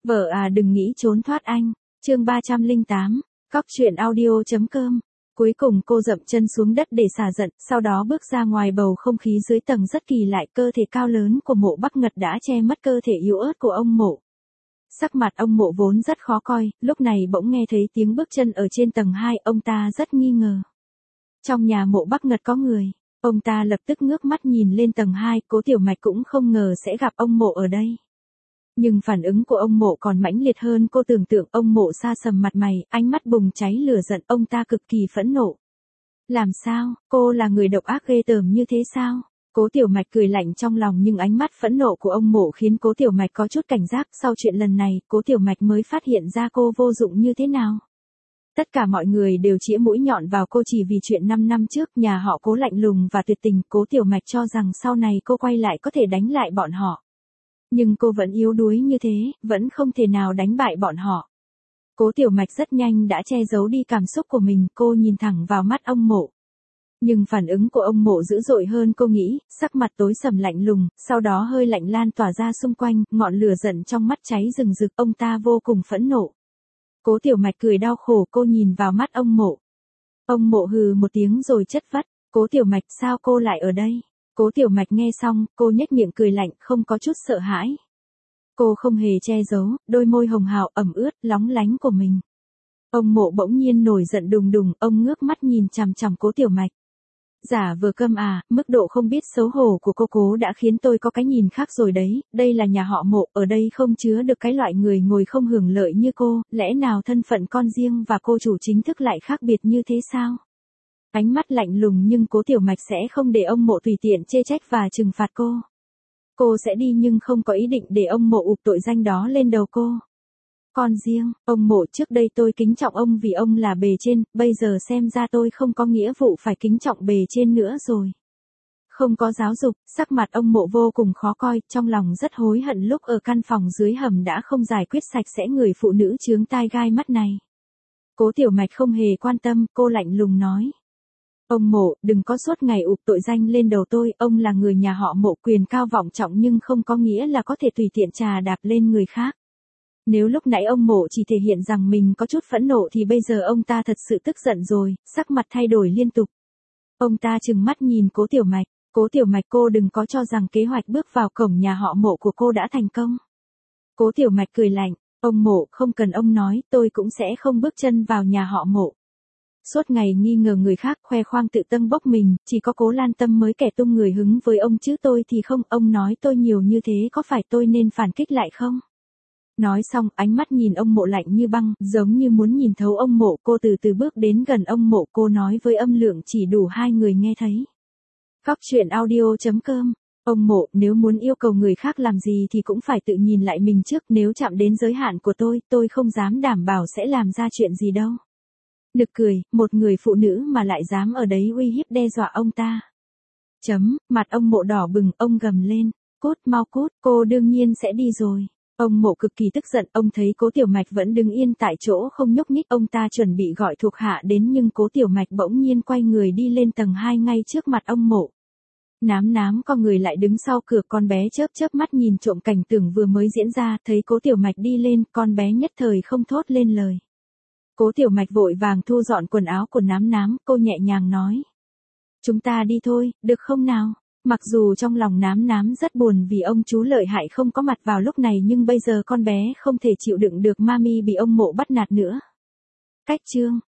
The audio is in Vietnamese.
Vợ à đừng nghĩ trốn thoát anh. Chương 308, Cóc truyện audio.com. Cuối cùng cô dậm chân xuống đất để xả giận, sau đó bước ra ngoài. Bầu không khí dưới tầng rất kỳ lạ, cơ thể cao lớn của Mộ Bắc Ngật đã che mất cơ thể yếu ớt của ông Mộ. Sắc mặt ông Mộ vốn rất khó coi, lúc này bỗng nghe thấy tiếng bước chân ở trên tầng 2, ông ta rất nghi ngờ. Trong nhà Mộ Bắc Ngật có người, ông ta lập tức ngước mắt nhìn lên tầng 2, Cố Tiểu Mạch cũng không ngờ sẽ gặp ông Mộ ở đây. Nhưng phản ứng của ông Mộ còn mãnh liệt hơn cô tưởng tượng. Ông Mộ sa sầm mặt mày, ánh mắt bùng cháy lửa giận, ông ta cực kỳ phẫn nộ. Làm sao, cô là người độc ác ghê tởm như thế sao? Cố Tiểu Mạch cười lạnh trong lòng, nhưng ánh mắt phẫn nộ của ông Mộ khiến Cố Tiểu Mạch có chút cảnh giác. Sau chuyện lần này, Cố Tiểu Mạch mới phát hiện ra cô vô dụng như thế nào. Tất cả mọi người đều chĩa mũi nhọn vào cô chỉ vì chuyện 5 năm trước nhà họ Cố lạnh lùng và tuyệt tình. Cố Tiểu Mạch cho rằng sau này cô quay lại có thể đánh lại bọn họ. Nhưng cô vẫn yếu đuối như thế, vẫn không thể nào đánh bại bọn họ. Cố Tiểu Mạch rất nhanh đã che giấu đi cảm xúc của mình, cô nhìn thẳng vào mắt ông Mộ. Nhưng phản ứng của ông Mộ dữ dội hơn cô nghĩ, sắc mặt tối sầm lạnh lùng, sau đó hơi lạnh lan tỏa ra xung quanh, ngọn lửa giận trong mắt cháy rừng rực, ông ta vô cùng phẫn nộ. Cố Tiểu Mạch cười đau khổ, cô nhìn vào mắt ông Mộ. Ông Mộ hừ một tiếng rồi chất vấn, Cố Tiểu Mạch sao cô lại ở đây? Cố Tiểu Mạch nghe xong, cô nhếch miệng cười lạnh, không có chút sợ hãi. Cô không hề che giấu, đôi môi hồng hào ẩm ướt, lóng lánh của mình. Ông Mộ bỗng nhiên nổi giận đùng đùng, ông ngước mắt nhìn chằm chằm Cố Tiểu Mạch. Giả vờ câm à, mức độ không biết xấu hổ của cô đã khiến tôi có cái nhìn khác rồi đấy, đây là nhà họ Mộ, ở đây không chứa được cái loại người ngồi không hưởng lợi như cô, lẽ nào thân phận con riêng và cô chủ chính thức lại khác biệt như thế sao? Ánh mắt lạnh lùng, nhưng Cố Tiểu Mạch sẽ không để ông Mộ tùy tiện chê trách và trừng phạt cô. Cô sẽ đi nhưng không có ý định để ông Mộ ụp tội danh đó lên đầu cô. Con riêng, ông Mộ, trước đây tôi kính trọng ông vì ông là bề trên, bây giờ xem ra tôi không có nghĩa vụ phải kính trọng bề trên nữa rồi. Không có giáo dục, sắc mặt ông Mộ vô cùng khó coi, trong lòng rất hối hận lúc ở căn phòng dưới hầm đã không giải quyết sạch sẽ người phụ nữ chướng tai gai mắt này. Cố Tiểu Mạch không hề quan tâm, cô lạnh lùng nói. Ông Mộ, đừng có suốt ngày ụp tội danh lên đầu tôi, ông là người nhà họ Mộ, quyền cao vọng trọng nhưng không có nghĩa là có thể tùy tiện trà đạp lên người khác. Nếu lúc nãy ông Mộ chỉ thể hiện rằng mình có chút phẫn nộ thì bây giờ ông ta thật sự tức giận rồi, sắc mặt thay đổi liên tục. Ông ta trừng mắt nhìn Cố Tiểu Mạch, Cố Tiểu Mạch, cô đừng có cho rằng kế hoạch bước vào cổng nhà họ Mộ của cô đã thành công. Cố Tiểu Mạch cười lạnh, ông Mộ, không cần ông nói, tôi cũng sẽ không bước chân vào nhà họ Mộ. Suốt ngày nghi ngờ người khác, khoe khoang tự tâng bốc mình, chỉ có Cố Lan Tâm mới kẻ tung người hứng với ông chứ tôi thì không. Ông nói tôi nhiều như thế, có phải tôi nên phản kích lại không? Nói xong, ánh mắt nhìn ông Mộ lạnh như băng, giống như muốn nhìn thấu ông Mộ. Cô từ từ bước đến gần ông Mộ, cô nói với âm lượng chỉ đủ hai người nghe thấy. Cóc truyện audio.com. Ông Mộ, nếu muốn yêu cầu người khác làm gì thì cũng phải tự nhìn lại mình trước, nếu chạm đến giới hạn của tôi không dám đảm bảo sẽ làm ra chuyện gì đâu. Nực cười, một người phụ nữ mà lại dám ở đấy uy hiếp đe dọa ông ta. Mặt ông Mộ đỏ bừng, ông gầm lên, cút mau cút, cô đương nhiên sẽ đi rồi. Ông Mộ cực kỳ tức giận, ông thấy Cố Tiểu Mạch vẫn đứng yên tại chỗ không nhúc nhích, ông ta chuẩn bị gọi thuộc hạ đến nhưng Cố Tiểu Mạch bỗng nhiên quay người đi lên tầng 2 ngay trước mặt ông Mộ. Nám con người lại đứng sau cửa, con bé chớp mắt nhìn trộm cảnh tượng vừa mới diễn ra, thấy Cố Tiểu Mạch đi lên, con bé nhất thời không thốt lên lời. Cố Tiểu Mạch vội vàng thu dọn quần áo của Nám, cô nhẹ nhàng nói. Chúng ta đi thôi, được không nào? Mặc dù trong lòng Nám rất buồn vì ông chú lợi hại không có mặt vào lúc này, nhưng bây giờ con bé không thể chịu đựng được mami bị ông Mộ bắt nạt nữa. Cách chương.